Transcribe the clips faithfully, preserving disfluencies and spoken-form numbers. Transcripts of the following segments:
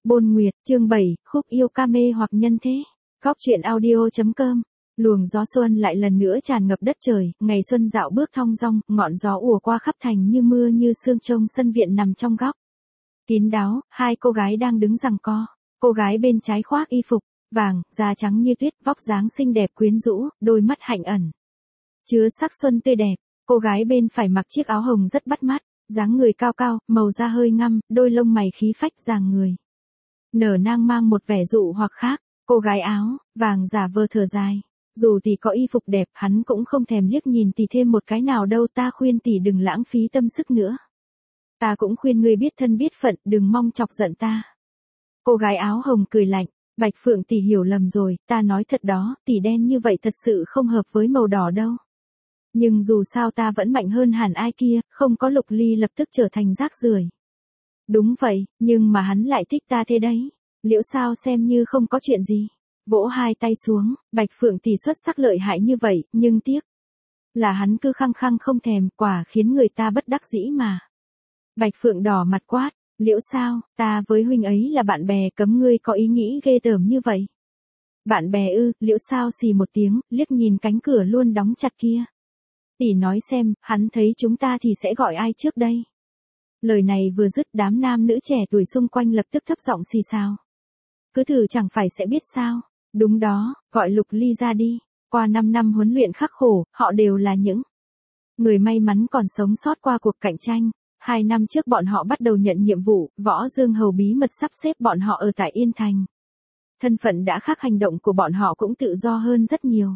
Bôn Nguyệt, chương bảy, khúc yêu ca mê hoặc nhân thế. Góc truyện audio.com. Luồng gió xuân lại lần nữa tràn ngập đất trời, ngày xuân dạo bước thong dong, ngọn gió ùa qua khắp thành như mưa như sương trông sân viện nằm trong góc. Kín đáo, hai cô gái đang đứng giằng co. Cô gái bên trái khoác y phục vàng, da trắng như tuyết, vóc dáng xinh đẹp quyến rũ, đôi mắt hạnh ẩn chứa sắc xuân tươi đẹp. Cô gái bên phải mặc chiếc áo hồng rất bắt mắt, dáng người cao cao, màu da hơi ngăm, đôi lông mày khí phách dàng người. Nở nang mang một vẻ dụ hoặc khác. Cô gái áo vàng giả vờ thở dài. Dù tỷ có y phục đẹp, hắn cũng không thèm liếc nhìn tỷ thêm một cái nào đâu, ta khuyên tỷ đừng lãng phí tâm sức nữa. Ta cũng khuyên ngươi biết thân biết phận, đừng mong chọc giận ta. Cô gái áo hồng cười lạnh, Bạch Phượng tỷ hiểu lầm rồi, ta nói thật đó, tỷ đen như vậy thật sự không hợp với màu đỏ đâu. Nhưng dù sao ta vẫn mạnh hơn hẳn ai kia, không có Lục Ly lập tức trở thành rác rưởi. Đúng vậy, nhưng mà hắn lại thích ta thế đấy. Liễu Sao xem như không có chuyện gì. Vỗ hai tay xuống, Bạch Phượng tỷ xuất sắc lợi hại như vậy, nhưng tiếc là hắn cứ khăng khăng không thèm, quả khiến người ta bất đắc dĩ mà. Bạch Phượng đỏ mặt quát, Liễu Sao, ta với huynh ấy là bạn bè, cấm ngươi có ý nghĩ ghê tởm như vậy. Bạn bè ư? Liễu Sao xì một tiếng, liếc nhìn cánh cửa luôn đóng chặt kia. Tỷ nói xem, hắn thấy chúng ta thì sẽ gọi ai trước đây? Lời này vừa dứt, đám nam nữ trẻ tuổi xung quanh lập tức thấp giọng xì xào. Cứ thử chẳng phải sẽ biết sao. Đúng đó, gọi Lục Ly ra đi. Qua năm năm huấn luyện khắc khổ, họ đều là những người may mắn còn sống sót qua cuộc cạnh tranh. Hai năm trước bọn họ bắt đầu nhận nhiệm vụ, Võ Dương Hầu bí mật sắp xếp bọn họ ở tại Yên Thành. Thân phận đã khác, hành động của bọn họ cũng tự do hơn rất nhiều.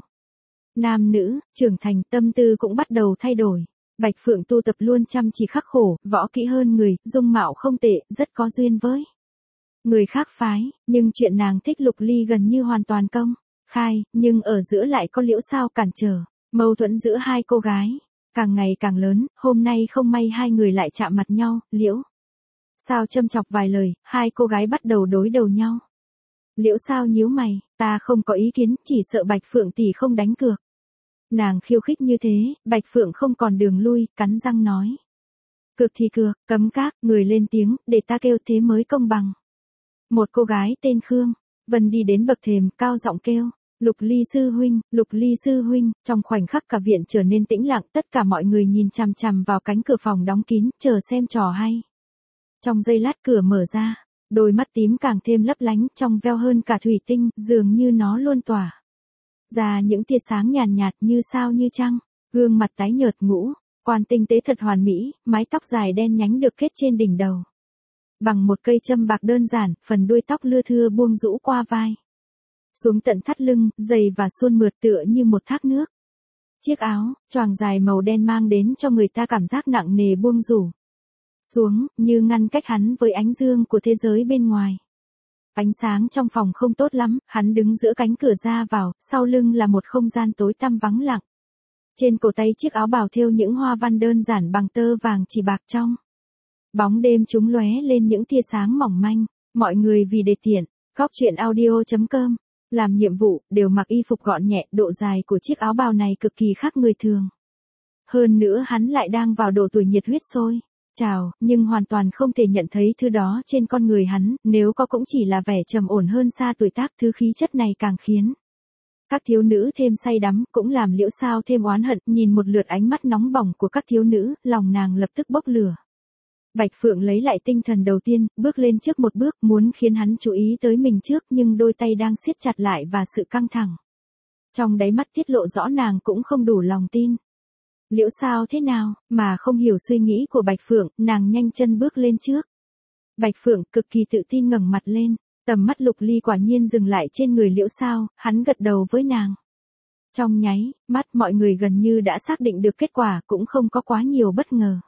Nam nữ, trưởng thành, tâm tư cũng bắt đầu thay đổi. Bạch Phượng tu tập luôn chăm chỉ khắc khổ, võ kỹ hơn người, dung mạo không tệ, rất có duyên với người khác phái, nhưng chuyện nàng thích Lục Ly gần như hoàn toàn công khai, nhưng ở giữa lại có Liễu Sao cản trở. Mâu thuẫn giữa hai cô gái càng ngày càng lớn, hôm nay không may hai người lại chạm mặt nhau. Liễu Sao châm chọc vài lời, hai cô gái bắt đầu đối đầu nhau. Liễu Sao nhíu mày, ta không có ý kiến, chỉ sợ Bạch Phượng tỷ không đánh cược. Nàng khiêu khích như thế, Bạch Phượng không còn đường lui, cắn răng nói. Cược thì cược, cấm các, người lên tiếng, để ta kêu thế mới công bằng. Một cô gái tên Khương Vân đi đến bậc thềm, cao giọng kêu, Lục Ly sư huynh, Lục Ly sư huynh. Trong khoảnh khắc cả viện trở nên tĩnh lặng, tất cả mọi người nhìn chằm chằm vào cánh cửa phòng đóng kín, chờ xem trò hay. Trong giây lát cửa mở ra, đôi mắt tím càng thêm lấp lánh, trong veo hơn cả thủy tinh, dường như nó luôn tỏa ra những tia sáng nhàn nhạt, nhạt như sao như trăng. Gương mặt tái nhợt ngũ quan tinh tế thật hoàn mỹ, mái tóc dài đen nhánh được kết trên đỉnh đầu bằng một cây châm bạc đơn giản, phần đuôi tóc lưa thưa buông rũ qua vai xuống tận thắt lưng, dày và suôn mượt tựa như một thác nước. Chiếc áo choàng dài màu đen mang đến cho người ta cảm giác nặng nề buông rủ xuống, như ngăn cách hắn với ánh dương của thế giới bên ngoài. Ánh sáng trong phòng không tốt lắm, hắn đứng giữa cánh cửa ra vào, sau lưng là một không gian tối tăm vắng lặng. Trên cổ tay chiếc áo bào thêu những hoa văn đơn giản bằng tơ vàng chỉ bạc trong bóng đêm, chúng lóe lên những tia sáng mỏng manh. Mọi người vì để tiện, góc truyện audio.com làm nhiệm vụ, đều mặc y phục gọn nhẹ, độ dài của chiếc áo bào này cực kỳ khác người thường. Hơn nữa hắn lại đang vào độ tuổi nhiệt huyết sôi trào, nhưng hoàn toàn không thể nhận thấy thứ đó trên con người hắn, nếu có cũng chỉ là vẻ trầm ổn hơn xa tuổi tác. Thứ khí chất này càng khiến các thiếu nữ thêm say đắm, cũng làm Liễu Sao thêm oán hận, nhìn một lượt ánh mắt nóng bỏng của các thiếu nữ, lòng nàng lập tức bốc lửa. Bạch Phượng lấy lại tinh thần đầu tiên, bước lên trước một bước, muốn khiến hắn chú ý tới mình trước, nhưng đôi tay đang siết chặt lại và sự căng thẳng trong đáy mắt tiết lộ rõ nàng cũng không đủ lòng tin. Liễu Sao thế nào, mà không hiểu suy nghĩ của Bạch Phượng, nàng nhanh chân bước lên trước. Bạch Phượng cực kỳ tự tin ngẩng mặt lên, tầm mắt Lục Ly quả nhiên dừng lại trên người Liễu Sao, hắn gật đầu với nàng. Trong nháy mắt mọi người gần như đã xác định được kết quả, cũng không có quá nhiều bất ngờ.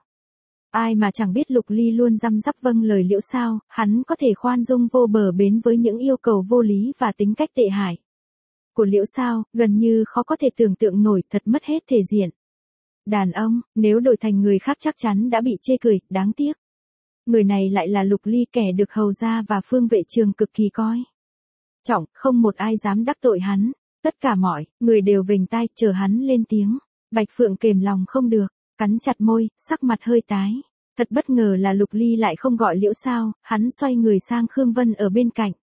Ai mà chẳng biết Lục Ly luôn răm rắp vâng lời Liễu Sao, hắn có thể khoan dung vô bờ bến với những yêu cầu vô lý và tính cách tệ hại của Liễu Sao, gần như khó có thể tưởng tượng nổi, thật mất hết thể diện. Đàn ông, nếu đổi thành người khác chắc chắn đã bị chê cười, đáng tiếc. Người này lại là Lục Ly, kẻ được hầu gia và Phương Vệ Trường cực kỳ coi trọng, không một ai dám đắc tội hắn. Tất cả mọi người đều vểnh tai chờ hắn lên tiếng. Bạch Phượng kềm lòng không được, cắn chặt môi, sắc mặt hơi tái. Thật bất ngờ là Lục Ly lại không gọi Liễu Sao, hắn xoay người sang Khương Vân ở bên cạnh.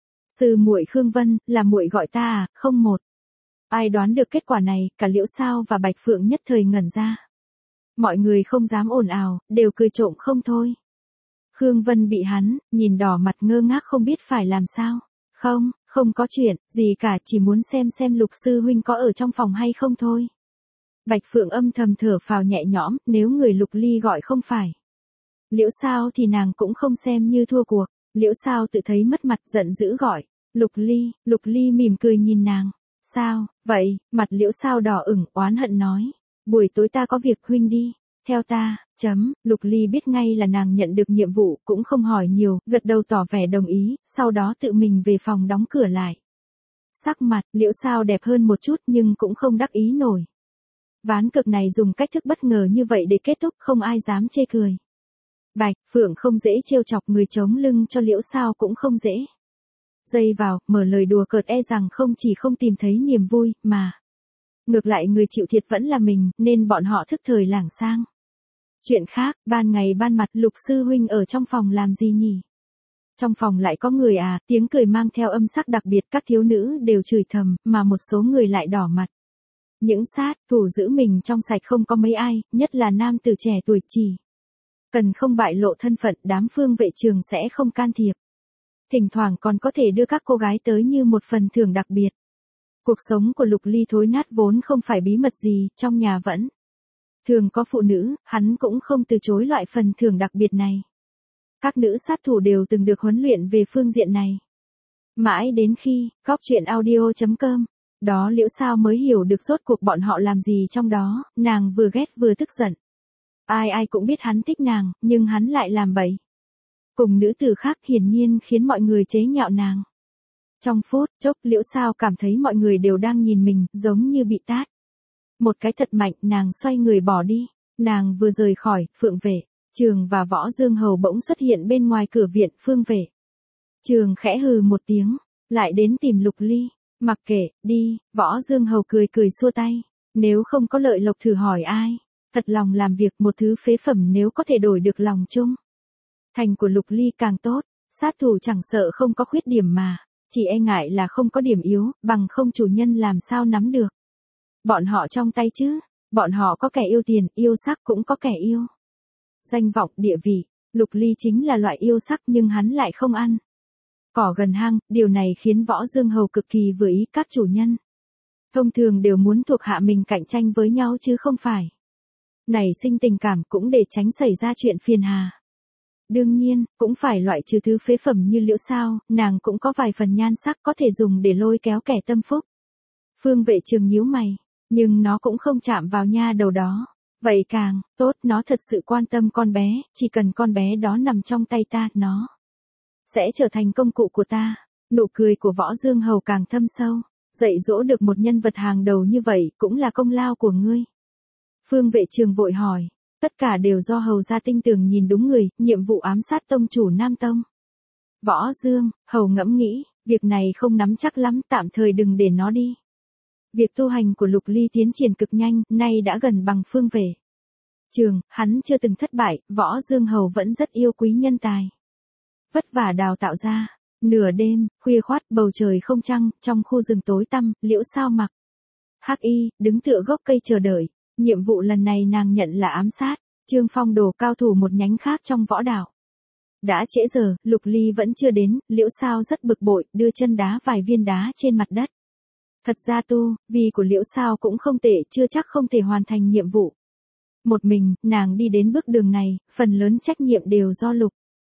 Sư muội Khương Vân, là muội gọi ta à, không một. Ai đoán được kết quả này, cả Liễu Sao và Bạch Phượng nhất thời ngẩn ra. Mọi người không dám ồn ào, đều cười trộm không thôi. Khương Vân bị hắn, nhìn đỏ mặt ngơ ngác không biết phải làm sao. Không, không có chuyện, gì cả, chỉ muốn xem xem Lục sư huynh có ở trong phòng hay không thôi. Bạch Phượng âm thầm thở phào nhẹ nhõm, nếu người Lục Ly gọi không phải Liễu Sao thì nàng cũng không xem như thua cuộc. Liễu Sao tự thấy mất mặt giận dữ gọi. Lục Ly, Lục Ly mỉm cười nhìn nàng. Sao, vậy, mặt Liễu Sao đỏ ửng oán hận nói. Buổi tối ta có việc huynh đi. Theo ta, chấm, Lục Ly biết ngay là nàng nhận được nhiệm vụ, cũng không hỏi nhiều, gật đầu tỏ vẻ đồng ý, sau đó tự mình về phòng đóng cửa lại. Sắc mặt, Liễu Sao đẹp hơn một chút nhưng cũng không đắc ý nổi. Ván cược này dùng cách thức bất ngờ như vậy để kết thúc không ai dám chê cười. Bạch Phượng không dễ trêu chọc, người chống lưng cho Liễu Sao cũng không dễ. Dây vào, mở lời đùa cợt e rằng không chỉ không tìm thấy niềm vui, mà ngược lại người chịu thiệt vẫn là mình, nên bọn họ thức thời lảng sang. Chuyện khác, ban ngày ban mặt Lục sư huynh ở trong phòng làm gì nhỉ? Trong phòng lại có người à, tiếng cười mang theo âm sắc đặc biệt, các thiếu nữ đều chửi thầm, mà một số người lại đỏ mặt. Những sát thủ giữ mình trong sạch không có mấy ai, nhất là nam tử trẻ tuổi chỉ cần không bại lộ thân phận, đám Phương Vệ Trường sẽ không can thiệp. Thỉnh thoảng còn có thể đưa các cô gái tới như một phần thưởng đặc biệt. Cuộc sống của Lục Ly thối nát vốn không phải bí mật gì, trong nhà vẫn thường có phụ nữ, hắn cũng không từ chối loại phần thưởng đặc biệt này. Các nữ sát thủ đều từng được huấn luyện về phương diện này. Mãi đến khi, Cóc Truyện Audio chấm com, đó Liễu Sao mới hiểu được rốt cuộc bọn họ làm gì trong đó, nàng vừa ghét vừa tức giận. Ai ai cũng biết hắn thích nàng, nhưng hắn lại làm bậy. Cùng nữ tử khác hiển nhiên khiến mọi người chế nhạo nàng. Trong phút chốc Liễu Sao cảm thấy mọi người đều đang nhìn mình, giống như bị tát. Một cái thật mạnh, nàng xoay người bỏ đi. Nàng vừa rời khỏi, Phượng Vệ Trường và Võ Dương Hầu bỗng xuất hiện bên ngoài cửa viện. Phương Vệ Trường khẽ hừ một tiếng, lại đến tìm Lục Ly. Mặc kệ, đi, Võ Dương Hầu cười cười xua tay. Nếu không có lợi lộc thử hỏi ai. Thật lòng làm việc, một thứ phế phẩm nếu có thể đổi được lòng chung thành của Lục Ly càng tốt. Sát thủ chẳng sợ không có khuyết điểm mà, chỉ e ngại là không có điểm yếu, bằng không chủ nhân làm sao nắm được. Bọn họ trong tay chứ, bọn họ có kẻ yêu tiền, yêu sắc, cũng có kẻ yêu danh vọng, địa vị. Lục Ly chính là loại yêu sắc nhưng hắn lại không ăn cỏ gần hang, điều này khiến Võ Dương Hầu cực kỳ vừa ý. Các chủ nhân thông thường đều muốn thuộc hạ mình cạnh tranh với nhau chứ không phải nảy sinh tình cảm, cũng để tránh xảy ra chuyện phiền hà. Đương nhiên, cũng phải loại trừ thứ phế phẩm như Liễu Sao, nàng cũng có vài phần nhan sắc có thể dùng để lôi kéo kẻ tâm phúc. Phương Vệ Trường nhíu mày, nhưng nó cũng không chạm vào nha đầu đó. Vậy càng tốt, nó thật sự quan tâm con bé, chỉ cần con bé đó nằm trong tay ta, nó sẽ trở thành công cụ của ta. Nụ cười của Võ Dương Hầu càng thâm sâu, dạy dỗ được một nhân vật hàng đầu như vậy cũng là công lao của ngươi. Phương Vệ Trường vội hỏi, tất cả đều do Hầu gia tinh tường nhìn đúng người, nhiệm vụ ám sát tông chủ Nam Tông. Võ Dương Hầu ngẫm nghĩ, việc này không nắm chắc lắm, tạm thời đừng để nó đi. Việc tu hành của Lục Ly tiến triển cực nhanh, nay đã gần bằng Phương Vệ Trường, hắn chưa từng thất bại. Võ Dương Hầu vẫn rất yêu quý nhân tài vất vả đào tạo ra. Nửa đêm, khuya khoát, bầu trời không trăng, trong khu rừng tối tăm, Liễu Sao mặc hắc y, đứng tựa gốc cây chờ đợi. Nhiệm vụ lần này nàng nhận là ám sát Trương Phong Đồ, cao thủ một nhánh khác trong võ đạo. Đã trễ giờ, Lục Ly vẫn chưa đến, Liễu Sao rất bực bội, đưa chân đá vài viên đá trên mặt đất. Thật ra tu vi của Liễu Sao cũng không tệ, chưa chắc không thể hoàn thành nhiệm vụ. Một mình, nàng đi đến bước đường này, phần lớn trách nhiệm đều do Lục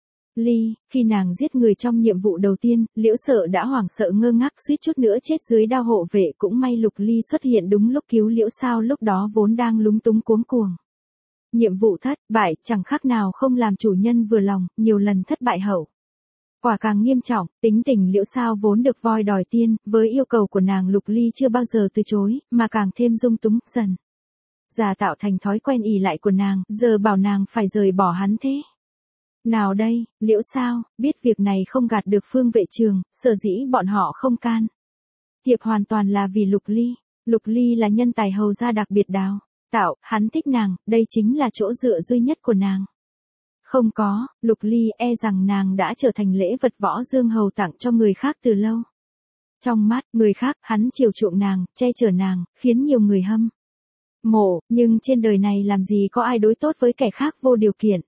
Ly. Khi nàng giết người trong nhiệm vụ đầu tiên, Liễu Sợ đã hoảng sợ ngơ ngác, suýt chút nữa chết dưới đao hộ vệ. Cũng may Lục Ly xuất hiện đúng lúc cứu Liễu Sao lúc đó vốn đang lúng túng cuống cuồng. Nhiệm vụ thất bại, chẳng khác nào không làm chủ nhân vừa lòng, nhiều lần thất bại hậu quả càng nghiêm trọng. Tính tình Liễu Sao vốn được voi đòi tiên, với yêu cầu của nàng Lục Ly chưa bao giờ từ chối, mà càng thêm dung túng, dần già tạo thành thói quen ỷ lại của nàng, giờ bảo nàng phải rời bỏ hắn thế nào đây. Liễu Sao biết việc này không gạt được Phương Vệ Trường, sở dĩ bọn họ không can thiệp hoàn toàn là vì Lục Ly. Lục Ly là nhân tài Hầu gia đặc biệt đào tạo, hắn thích nàng, đây chính là chỗ dựa duy nhất của nàng. Không có, Lục Ly e rằng nàng đã trở thành lễ vật Võ Dương Hầu tặng cho người khác từ lâu. Trong mắt người khác, hắn chiều chuộng nàng, che chở nàng, khiến nhiều người hâm mộ, nhưng trên đời này làm gì có ai đối tốt với kẻ khác vô điều kiện.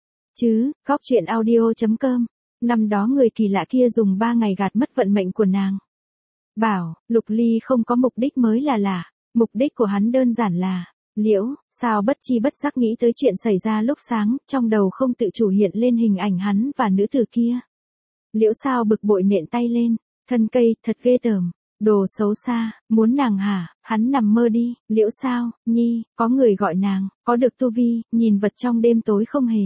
Chứ, Góc Chuyện Audio chấm com, năm đó người kỳ lạ kia dùng ba ngày gạt mất vận mệnh của nàng. Bảo, Lục Ly không có mục đích mới là lạ, mục đích của hắn đơn giản là, Liễu, sao bất chi bất giác nghĩ tới chuyện xảy ra lúc sáng, trong đầu không tự chủ hiện lên hình ảnh hắn và nữ tử kia. Liễu sao bực bội nện tay lên, thân cây, thật ghê tởm, đồ xấu xa, muốn nàng hả, hắn nằm mơ đi, Liễu sao, nhi, có người gọi nàng, có được tu vi, nhìn vật trong đêm tối không hề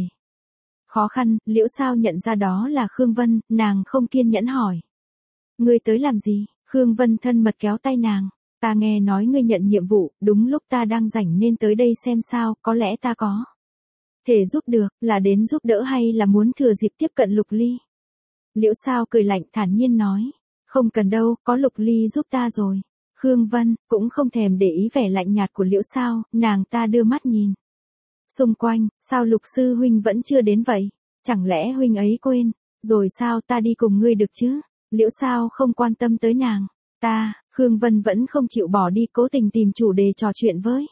khó khăn, Liễu sao nhận ra đó là Khương Vân, nàng không kiên nhẫn hỏi. Ngươi tới làm gì? Khương Vân thân mật kéo tay nàng. Ta nghe nói ngươi nhận nhiệm vụ, đúng lúc ta đang rảnh nên tới đây xem sao, có lẽ ta có thể giúp được, là đến giúp đỡ hay là muốn thừa dịp tiếp cận Lục Ly? Liễu sao cười lạnh thản nhiên nói. Không cần đâu, có Lục Ly giúp ta rồi. Khương Vân, cũng không thèm để ý vẻ lạnh nhạt của Liễu sao, nàng ta đưa mắt nhìn xung quanh, sao Lục sư huynh vẫn chưa đến vậy? Chẳng lẽ huynh ấy quên, rồi sao ta đi cùng ngươi được chứ? Liễu sao không quan tâm tới nàng. Ta, Khương Vân vẫn không chịu bỏ đi, cố tình tìm chủ đề trò chuyện với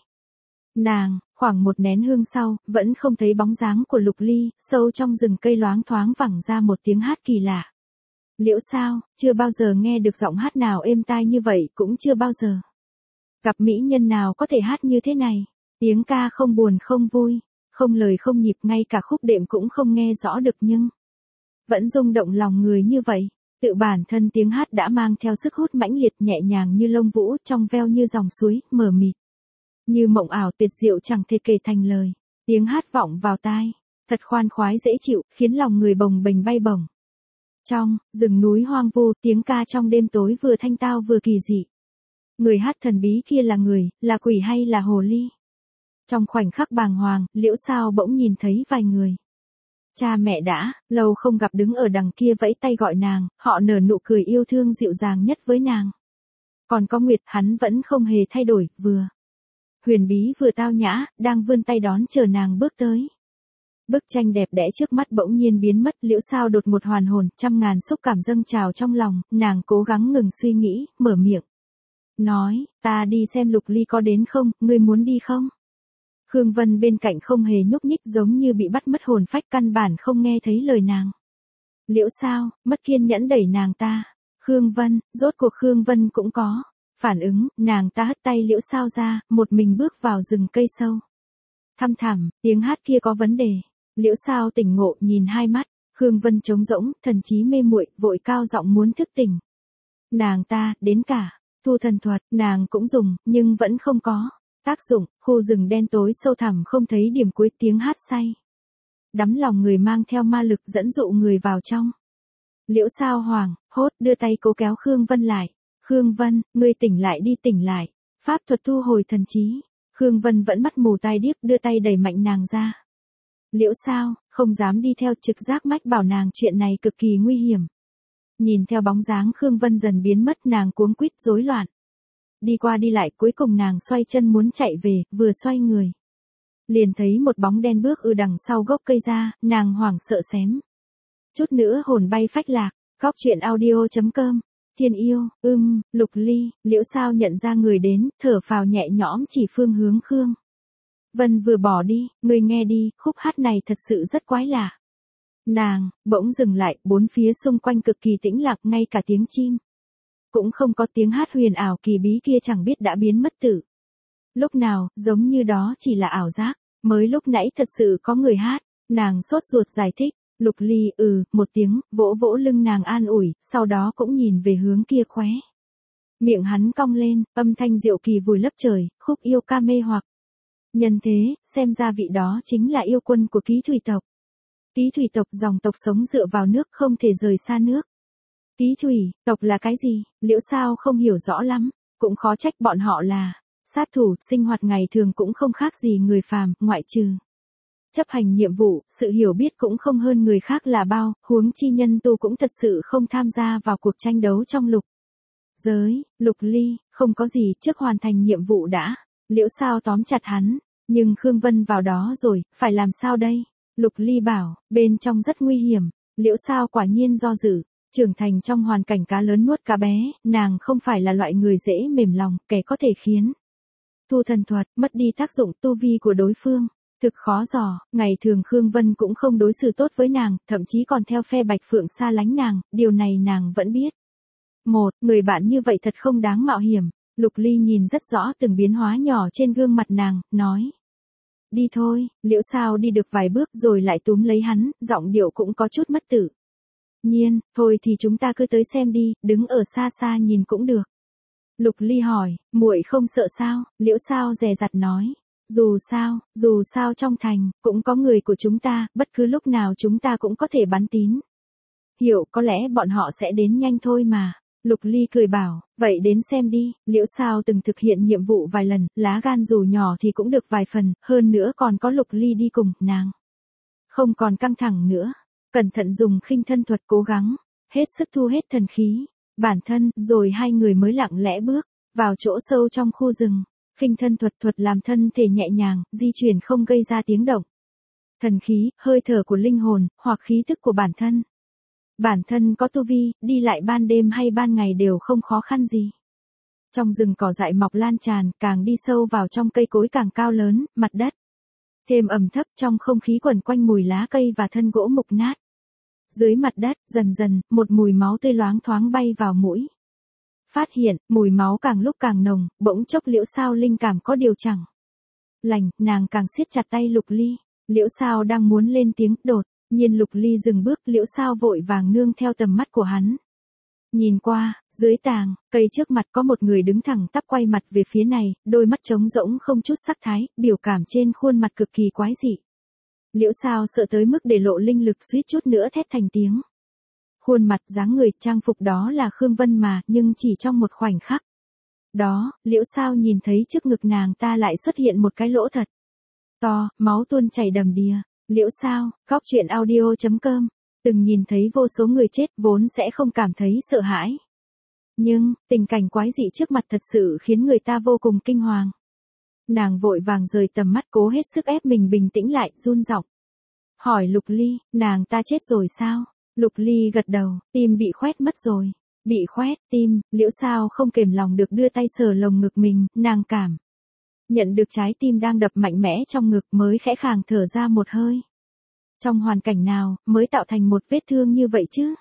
nàng. Khoảng một nén hương sau, vẫn không thấy bóng dáng của Lục Ly, sâu trong rừng cây loáng thoáng vẳng ra một tiếng hát kỳ lạ. Liễu sao, chưa bao giờ nghe được giọng hát nào êm tai như vậy, cũng chưa bao giờ gặp mỹ nhân nào có thể hát như thế này. Tiếng ca không buồn không vui, không lời không nhịp, ngay cả khúc đệm cũng không nghe rõ được nhưng vẫn rung động lòng người như vậy. Tự bản thân tiếng hát đã mang theo sức hút mãnh liệt, nhẹ nhàng như lông vũ, trong veo như dòng suối, mờ mịt như mộng ảo tuyệt diệu chẳng thể kể thành lời. Tiếng hát vọng vào tai, thật khoan khoái dễ chịu, khiến lòng người bồng bềnh bay bổng. Trong rừng núi hoang vu, tiếng ca trong đêm tối vừa thanh tao vừa kỳ dị. Người hát thần bí kia là người, là quỷ hay là hồ ly? Trong khoảnh khắc bàng hoàng, Liễu sao bỗng nhìn thấy vài người. Cha mẹ đã lâu không gặp đứng ở đằng kia vẫy tay gọi nàng, họ nở nụ cười yêu thương dịu dàng nhất với nàng. Còn có Nguyệt, hắn vẫn không hề thay đổi, vừa huyền bí vừa tao nhã, đang vươn tay đón chờ nàng bước tới. Bức tranh đẹp đẽ trước mắt bỗng nhiên biến mất, Liễu sao đột một hoàn hồn, trăm ngàn xúc cảm dâng trào trong lòng, nàng cố gắng ngừng suy nghĩ, mở miệng nói, ta đi xem Lục Ly có đến không, ngươi muốn đi không? Khương Vân bên cạnh không hề nhúc nhích, giống như bị bắt mất hồn phách, căn bản không nghe thấy lời nàng. Liễu sao, mất kiên nhẫn đẩy nàng ta. Khương Vân, rốt cuộc Khương Vân cũng có phản ứng, nàng ta hất tay Liễu sao ra, một mình bước vào rừng cây sâu thăm thẳm. Tiếng hát kia có vấn đề. Liễu sao tỉnh ngộ, nhìn hai mắt Khương Vân trống rỗng, thần trí mê muội, vội cao giọng muốn thức tỉnh nàng ta. Đến cả thu thần thuật nàng cũng dùng, nhưng vẫn không có tác dụng. Khu rừng đen tối sâu thẳm không thấy điểm cuối, tiếng hát say đắm lòng người mang theo ma lực dẫn dụ người vào trong. Liễu sao hoảng hốt đưa tay cố kéo Khương Vân lại. Khương Vân, ngươi tỉnh lại đi, tỉnh lại. Pháp thuật thu hồi thần trí. Khương Vân vẫn mắt mù tai điếc, đưa tay đẩy mạnh nàng ra. Liễu sao, không dám đi theo, trực giác mách bảo nàng chuyện này cực kỳ nguy hiểm. Nhìn theo bóng dáng Khương Vân dần biến mất, nàng cuống quýt rối loạn. Đi qua đi lại, cuối cùng nàng xoay chân muốn chạy về, vừa xoay người liền thấy một bóng đen bước ư đằng sau gốc cây ra, nàng hoảng sợ xém chút nữa hồn bay phách lạc. Góc Chuyện Audio chấm com. Thiên yêu, ưm, Lục Ly. Liễu sao nhận ra người đến, thở phào nhẹ nhõm, chỉ phương hướng Khương Vân vừa bỏ đi. Người nghe đi, khúc hát này thật sự rất quái lạ. Nàng bỗng dừng lại, bốn phía xung quanh cực kỳ tĩnh lặng, ngay cả tiếng chim cũng không có. Tiếng hát huyền ảo kỳ bí kia chẳng biết đã biến mất từ lúc nào, giống như đó chỉ là ảo giác. Mới lúc nãy thật sự có người hát. Nàng sốt ruột giải thích. Lục Ly ừ một tiếng, vỗ vỗ lưng nàng an ủi, sau đó cũng nhìn về hướng kia, khóe miệng hắn cong lên, âm thanh diệu kỳ vùi lấp trời, khúc yêu ca mê hoặc nhân thế. Xem ra vị đó chính là yêu quân của Ký Thủy tộc. Ký Thủy tộc dòng tộc sống dựa vào nước, không thể rời xa nước. Ký Thủy tộc là cái gì? Liễu sao không hiểu rõ lắm, cũng khó trách, bọn họ là sát thủ, sinh hoạt ngày thường cũng không khác gì người phàm, ngoại trừ chấp hành nhiệm vụ, sự hiểu biết cũng không hơn người khác là bao, huống chi nhân tu cũng thật sự không tham gia vào cuộc tranh đấu trong lục giới. Lục Ly, không có gì, trước hoàn thành nhiệm vụ đã. Liễu sao tóm chặt hắn, nhưng Khương Vân vào đó rồi, phải làm sao đây? Lục Ly bảo, bên trong rất nguy hiểm, Liễu Sao quả nhiên do dự, trưởng thành trong hoàn cảnh cá lớn nuốt cá bé, nàng không phải là loại người dễ mềm lòng, kẻ có thể khiến thu thần thuật, mất đi tác dụng tu vi của đối phương. Thực khó dò, ngày thường Khương Vân cũng không đối xử tốt với nàng, thậm chí còn theo phe Bạch Phượng xa lánh nàng, điều này nàng vẫn biết. Một, người bạn như vậy thật không đáng mạo hiểm. Lục Ly nhìn rất rõ từng biến hóa nhỏ trên gương mặt nàng, nói. Đi thôi, Liễu Sao đi được vài bước rồi lại túm lấy hắn, giọng điệu cũng có chút mất tự nhiên, thôi thì chúng ta cứ tới xem đi, đứng ở xa xa nhìn cũng được. Lục Ly hỏi, muội không sợ sao? Liễu Sao dè dặt nói. Dù sao, dù sao trong thành, cũng có người của chúng ta, bất cứ lúc nào chúng ta cũng có thể bắn tín. Hiểu, có lẽ bọn họ sẽ đến nhanh thôi mà. Lục Ly cười bảo, vậy đến xem đi, Liễu Sao từng thực hiện nhiệm vụ vài lần, lá gan dù nhỏ thì cũng được vài phần, hơn nữa còn có Lục Ly đi cùng, nàng không còn căng thẳng nữa, cẩn thận dùng khinh thân thuật cố gắng, hết sức thu hết thần khí, bản thân, rồi hai người mới lặng lẽ bước vào chỗ sâu trong khu rừng. Khinh thân thuật thuật làm thân thể nhẹ nhàng, di chuyển không gây ra tiếng động. Thần khí, hơi thở của linh hồn, hoặc khí thức của bản thân. Bản thân có tu vi, đi lại ban đêm hay ban ngày đều không khó khăn gì. Trong rừng cỏ dại mọc lan tràn, càng đi sâu vào trong cây cối càng cao lớn, mặt đất thêm ẩm thấp, trong không khí quẩn quanh mùi lá cây và thân gỗ mục nát. Dưới mặt đất, dần dần, một mùi máu tươi loáng thoáng bay vào mũi. Phát hiện, mùi máu càng lúc càng nồng, bỗng chốc Liễu Sao linh cảm có điều chẳng lành, nàng càng siết chặt tay Lục Ly. Liễu Sao đang muốn lên tiếng, đột nhiên Lục Ly dừng bước, Liễu Sao vội vàng nương theo tầm mắt của hắn. Nhìn qua, dưới tàng cây trước mặt có một người đứng thẳng tắp quay mặt về phía này, đôi mắt trống rỗng không chút sắc thái, biểu cảm trên khuôn mặt cực kỳ quái dị. Liễu Sao sợ tới mức để lộ linh lực suýt chút nữa thét thành tiếng. Khuôn mặt, dáng người, trang phục đó là Khương Vân mà, nhưng chỉ trong một khoảnh khắc đó, Liễu Sao nhìn thấy trước ngực nàng ta lại xuất hiện một cái lỗ thật to, máu tuôn chảy đầm đìa. Liễu Sao, góc truyện audio chấm com, từng nhìn thấy vô số người chết vốn sẽ không cảm thấy sợ hãi. Nhưng, tình cảnh quái dị trước mặt thật sự khiến người ta vô cùng kinh hoàng. Nàng vội vàng rời tầm mắt, cố hết sức ép mình bình tĩnh lại, run giọng hỏi Lục Ly, nàng ta chết rồi sao? Lục Ly gật đầu, tim bị khoét mất rồi. Bị khoét, tim, Liễu Sao không kềm lòng được đưa tay sờ lồng ngực mình, nàng cảm nhận được trái tim đang đập mạnh mẽ trong ngực, mới khẽ khàng thở ra một hơi. Trong hoàn cảnh nào, mới tạo thành một vết thương như vậy chứ?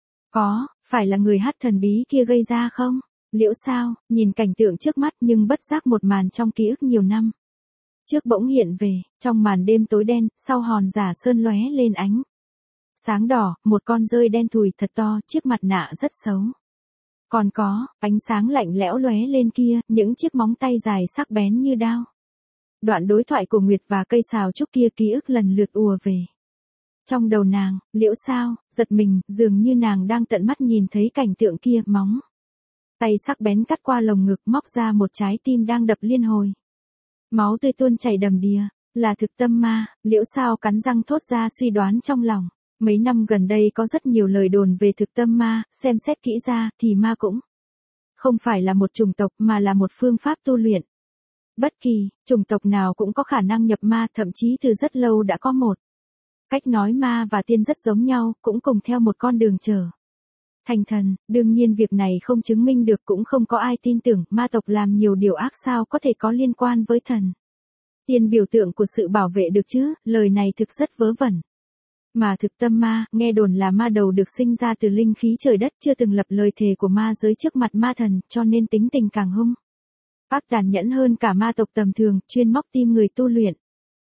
Có, phải là người hát thần bí kia gây ra không? Liễu Sao, nhìn cảnh tượng trước mắt nhưng bất giác một màn trong ký ức nhiều năm trước bỗng hiện về, trong màn đêm tối đen, sau hòn giả sơn lóe lên ánh sáng đỏ, một con dơi đen thùi thật to, chiếc mặt nạ rất xấu. Còn có, ánh sáng lạnh lẽo lóe lên kia, những chiếc móng tay dài sắc bén như đao. Đoạn đối thoại của Nguyệt và cây sào trúc kia ký ức lần lượt ùa về. Trong đầu nàng, Liễu Sao, giật mình, dường như nàng đang tận mắt nhìn thấy cảnh tượng kia, móng tay sắc bén cắt qua lồng ngực, móc ra một trái tim đang đập liên hồi. Máu tươi tuôn chảy đầm đìa, là thực tâm ma. Liễu Sao cắn răng thốt ra suy đoán trong lòng. Mấy năm gần đây có rất nhiều lời đồn về thực tâm ma, xem xét kỹ ra, thì ma cũng không phải là một chủng tộc mà là một phương pháp tu luyện. Bất kỳ, chủng tộc nào cũng có khả năng nhập ma, thậm chí từ rất lâu đã có một cách nói ma và tiên rất giống nhau, cũng cùng theo một con đường trở thành thần. Đương nhiên việc này không chứng minh được, cũng không có ai tin tưởng, ma tộc làm nhiều điều ác sao có thể có liên quan với thần tiên biểu tượng của sự bảo vệ được chứ, lời này thực rất vớ vẩn. Mà thực tâm ma, nghe đồn là ma đầu được sinh ra từ linh khí trời đất, chưa từng lập lời thề của ma giới trước mặt ma thần, cho nên tính tình càng hung ác tàn nhẫn hơn cả ma tộc tầm thường, chuyên móc tim người tu luyện.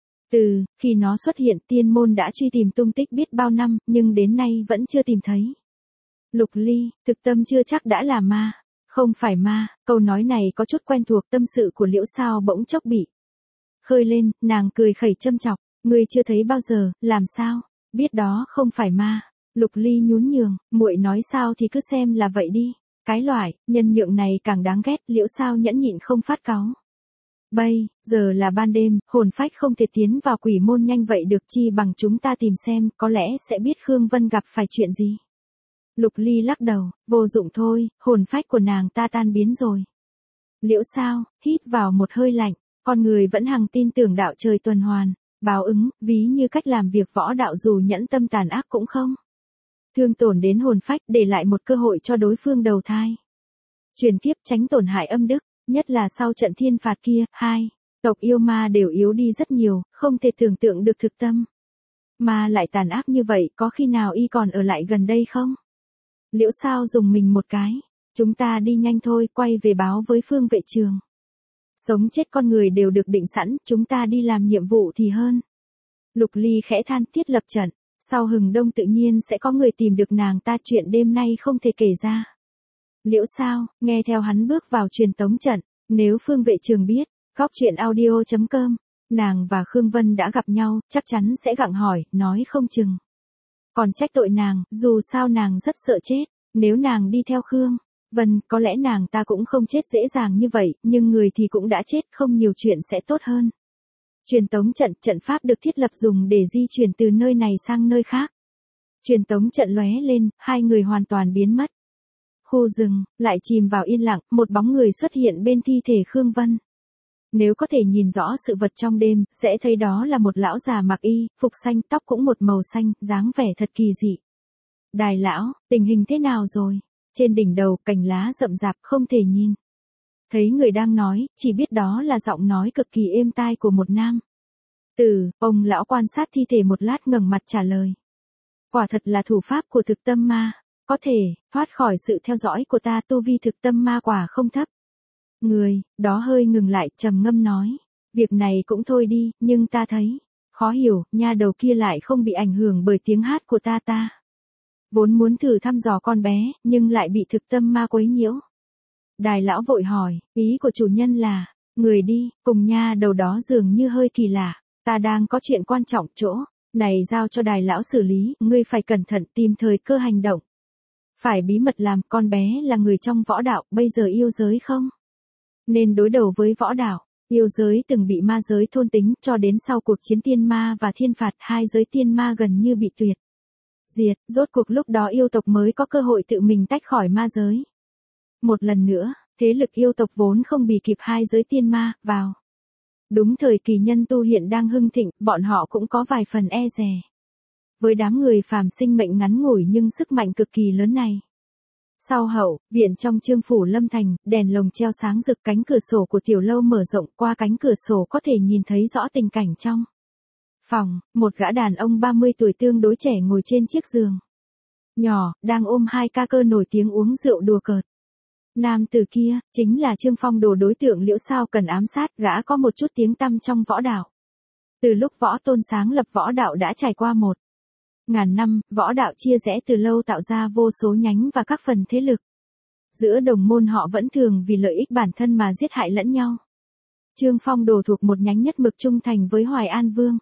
Từ khi nó xuất hiện, tiên môn đã truy tìm tung tích biết bao năm, nhưng đến nay vẫn chưa tìm thấy. Lục Ly, thực tâm chưa chắc đã là ma. Không phải ma, câu nói này có chút quen thuộc. Tâm sự của Liễu Sao bỗng chốc bị khơi lên, nàng cười khẩy châm chọc, ngươi chưa thấy bao giờ, làm sao biết đó không phải ma? Lục Ly nhún nhường, muội nói sao thì cứ xem là vậy đi. Cái loại nhân nhượng này càng đáng ghét. Liễu Sao nhẫn nhịn không phát cáu. Bây giờ là ban đêm, hồn phách không thể tiến vào quỷ môn nhanh vậy được, chi bằng chúng ta tìm xem, có lẽ sẽ biết Khương Vân gặp phải chuyện gì. Lục Ly lắc đầu, vô dụng thôi, hồn phách của nàng ta tan biến rồi. Liễu Sao hít vào một hơi lạnh, con người vẫn hằng tin tưởng đạo trời tuần hoàn. Báo ứng, ví như cách làm việc võ đạo dù nhẫn tâm tàn ác cũng không thương tổn đến hồn phách, để lại một cơ hội cho đối phương đầu thai. Truyền kiếp tránh tổn hại âm đức, nhất là sau trận thiên phạt kia. Hai, tộc yêu ma đều yếu đi rất nhiều, không thể tưởng tượng được thực tâm. Mà lại tàn ác như vậy, có khi nào y còn ở lại gần đây không? Liễu Sao dùng mình một cái. Chúng ta đi nhanh thôi, quay về báo với Phương Vệ Trường. Sống chết con người đều được định sẵn, chúng ta đi làm nhiệm vụ thì hơn. Lục Ly khẽ than, thiết lập trận. Sau hừng đông tự nhiên sẽ có người tìm được nàng ta, chuyện đêm nay không thể kể ra. Liễu Sao, nghe theo hắn bước vào truyền tống trận. Nếu Phương Vệ Trường biết, góc truyện audio chấm com, nàng và Khương Vân đã gặp nhau, chắc chắn sẽ gặng hỏi, nói không chừng. Còn trách tội nàng, dù sao nàng rất sợ chết. Nếu nàng đi theo Khương Vân, có lẽ nàng ta cũng không chết dễ dàng như vậy, nhưng người thì cũng đã chết, không nhiều chuyện sẽ tốt hơn. Truyền tống trận, trận pháp được thiết lập dùng để di chuyển từ nơi này sang nơi khác. Truyền tống trận lóe lên, hai người hoàn toàn biến mất. Khu rừng, lại chìm vào yên lặng, một bóng người xuất hiện bên thi thể Khương Vân. Nếu có thể nhìn rõ sự vật trong đêm, sẽ thấy đó là một lão già mặc y, phục xanh, tóc cũng một màu xanh, dáng vẻ thật kỳ dị. Đài lão, tình hình thế nào rồi? Trên đỉnh đầu, cành lá rậm rạp không thể nhìn. Thấy người đang nói, chỉ biết đó là giọng nói cực kỳ êm tai của một nam tử. Ông lão quan sát thi thể một lát, ngẩng mặt trả lời. Quả thật là thủ pháp của thực tâm ma. Có thể thoát khỏi sự theo dõi của ta, tu vi thực tâm ma quả không thấp. Người đó hơi ngừng lại, trầm ngâm nói. Việc này cũng thôi đi, nhưng ta thấy khó hiểu, nha đầu kia lại không bị ảnh hưởng bởi tiếng hát của ta ta. Vốn muốn thử thăm dò con bé, nhưng lại bị thực tâm ma quấy nhiễu. Đài lão vội hỏi, ý của chủ nhân là, người đi, cùng nha đầu đó dường như hơi kỳ lạ. Ta đang có chuyện quan trọng, chỗ này giao cho đài lão xử lý, ngươi phải cẩn thận, tìm thời cơ hành động. Phải bí mật làm, con bé là người trong võ đạo, bây giờ yêu giới không nên đối đầu với võ đạo. Yêu giới từng bị ma giới thôn tính, cho đến sau cuộc chiến tiên ma và thiên phạt, hai giới tiên ma gần như bị tuyệt diệt, rốt cuộc lúc đó yêu tộc mới có cơ hội tự mình tách khỏi ma giới. Một lần nữa, thế lực yêu tộc vốn không bì kịp hai giới tiên ma, vào đúng thời kỳ nhân tu hiện đang hưng thịnh, bọn họ cũng có vài phần e dè với đám người phàm sinh mệnh ngắn ngủi nhưng sức mạnh cực kỳ lớn này. Sau hậu, viện trong Trương phủ Lâm Thành, đèn lồng treo sáng rực, cánh cửa sổ của tiểu lâu mở rộng, qua cánh cửa sổ có thể nhìn thấy rõ tình cảnh trong phòng. Một gã đàn ông ba mươi tuổi tương đối trẻ ngồi trên chiếc giường nhỏ, đang ôm hai ca cơ nổi tiếng uống rượu đùa cợt. Nam tử kia, chính là Trương Phong Đồ, đối tượng Liễu Sao cần ám sát. Gã có một chút tiếng tăm trong võ đạo. Từ lúc võ tôn sáng lập võ đạo đã trải qua một ngàn năm, võ đạo chia rẽ từ lâu, tạo ra vô số nhánh và các phần thế lực. Giữa đồng môn họ vẫn thường vì lợi ích bản thân mà giết hại lẫn nhau. Trương Phong Đồ thuộc một nhánh nhất mực trung thành với Hoài An Vương.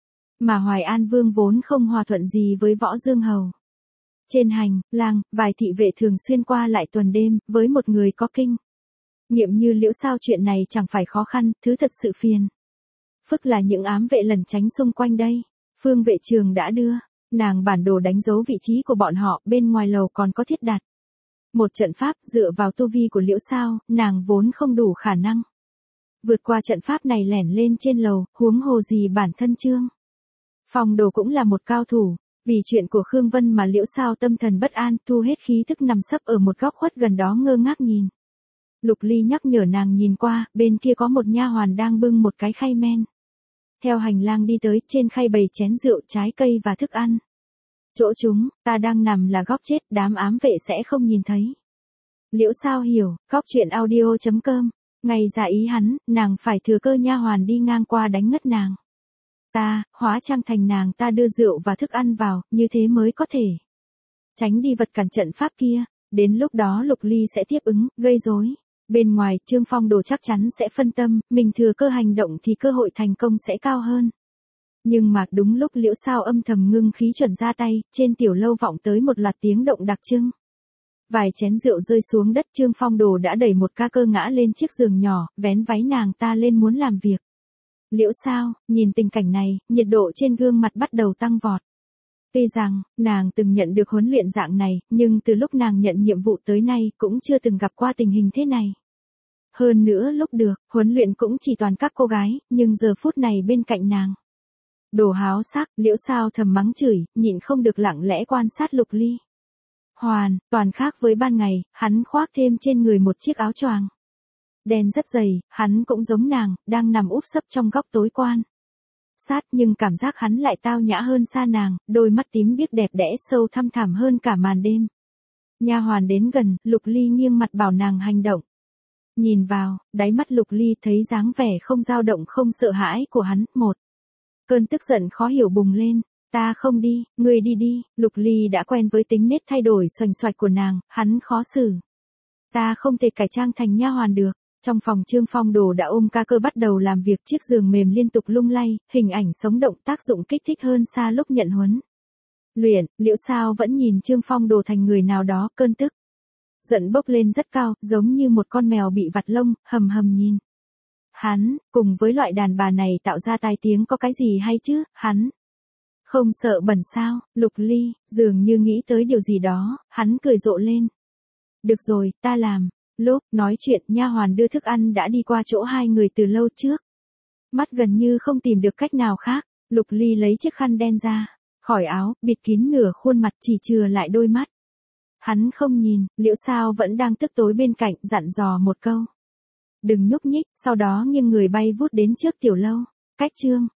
Mà Hoài An Vương vốn không hòa thuận gì với Võ Dương Hầu. Trên hành lang, vài thị vệ thường xuyên qua lại tuần đêm, với một người có kinh nghiệm như Liễu Sao chuyện này chẳng phải khó khăn, thứ thật sự phiền phức là những ám vệ lẩn tránh xung quanh đây. Phương Vệ Trường đã đưa nàng bản đồ đánh dấu vị trí của bọn họ, bên ngoài lầu còn có thiết đặt một trận pháp. Dựa vào tu vi của Liễu Sao, nàng vốn không đủ khả năng vượt qua trận pháp này lẻn lên trên lầu, huống hồ gì bản thân Trương Phong Đồ cũng là một cao thủ. Vì chuyện của Khương Vân mà Liễu Sao tâm thần bất an, thu hết khí thức nằm sấp ở một góc khuất gần đó ngơ ngác nhìn. Lục Ly nhắc nhở nàng nhìn qua, bên kia có một nha hoàn đang bưng một cái khay men. Theo hành lang đi tới, trên khay bày chén rượu, trái cây và thức ăn. Chỗ chúng, ta đang nằm là góc chết, đám ám vệ sẽ không nhìn thấy. Liễu Sao hiểu, góc truyện audio chấm com, ngay ra ý hắn, nàng phải thừa cơ nha hoàn đi ngang qua đánh ngất nàng ta, hóa trang thành nàng ta đưa rượu và thức ăn vào, như thế mới có thể tránh đi vật cản trận pháp kia. Đến lúc đó Lục Ly sẽ tiếp ứng, gây rối. Bên ngoài, Trương Phong Đồ chắc chắn sẽ phân tâm, mình thừa cơ hành động thì cơ hội thành công sẽ cao hơn. Nhưng mà đúng lúc Liễu Sao âm thầm ngưng khí chuẩn ra tay, trên tiểu lâu vọng tới một loạt tiếng động đặc trưng. Vài chén rượu rơi xuống đất, Trương Phong Đồ đã đẩy một ca cơ ngã lên chiếc giường nhỏ, vén váy nàng ta lên muốn làm việc. Liễu Sao, nhìn tình cảnh này, nhiệt độ trên gương mặt bắt đầu tăng vọt. Tuy rằng, nàng từng nhận được huấn luyện dạng này, nhưng từ lúc nàng nhận nhiệm vụ tới nay, cũng chưa từng gặp qua tình hình thế này. Hơn nữa lúc được, huấn luyện cũng chỉ toàn các cô gái, nhưng giờ phút này bên cạnh nàng. Đồ háo sắc, Liễu Sao thầm mắng chửi, nhịn không được lặng lẽ quan sát Lục Ly. Hoàn, toàn khác với ban ngày, hắn khoác thêm trên người một chiếc áo choàng đen rất dày, hắn cũng giống nàng, đang nằm úp sấp trong góc tối quan sát, nhưng cảm giác hắn lại tao nhã hơn xa nàng, đôi mắt tím biếc đẹp đẽ sâu thăm thẳm hơn cả màn đêm. Nha hoàn đến gần, Lục Ly nghiêng mặt bảo nàng hành động. Nhìn vào, đáy mắt Lục Ly thấy dáng vẻ không dao động không sợ hãi của hắn, một cơn tức giận khó hiểu bùng lên. Ta không đi, ngươi đi đi. Lục Ly đã quen với tính nết thay đổi xoành xoạch của nàng, hắn khó xử. Ta không thể cải trang thành nha hoàn được. Trong phòng Trương Phong Đồ đã ôm ca cơ bắt đầu làm việc, chiếc giường mềm liên tục lung lay, hình ảnh sống động tác dụng kích thích hơn xa lúc nhận huấn luyện. Liễu Sao vẫn nhìn Trương Phong Đồ thành người nào đó, cơn tức giận bốc lên rất cao, giống như một con mèo bị vặt lông, hầm hầm nhìn hắn. Cùng với loại đàn bà này tạo ra tai tiếng có cái gì hay chứ, hắn không sợ bẩn sao? Lục Ly dường như nghĩ tới điều gì đó, hắn cười rộ lên. Được rồi, ta làm. Lúc nói chuyện, nha hoàn đưa thức ăn đã đi qua chỗ hai người từ lâu trước. Mắt gần như không tìm được cách nào khác, Lục Ly lấy chiếc khăn đen ra khỏi áo, bịt kín nửa khuôn mặt, chỉ chừa lại đôi mắt. Hắn không nhìn, Liễu Sao vẫn đang tức tối bên cạnh, dặn dò một câu. Đừng nhúc nhích, sau đó nghiêng người bay vút đến trước tiểu lâu. Cách Trương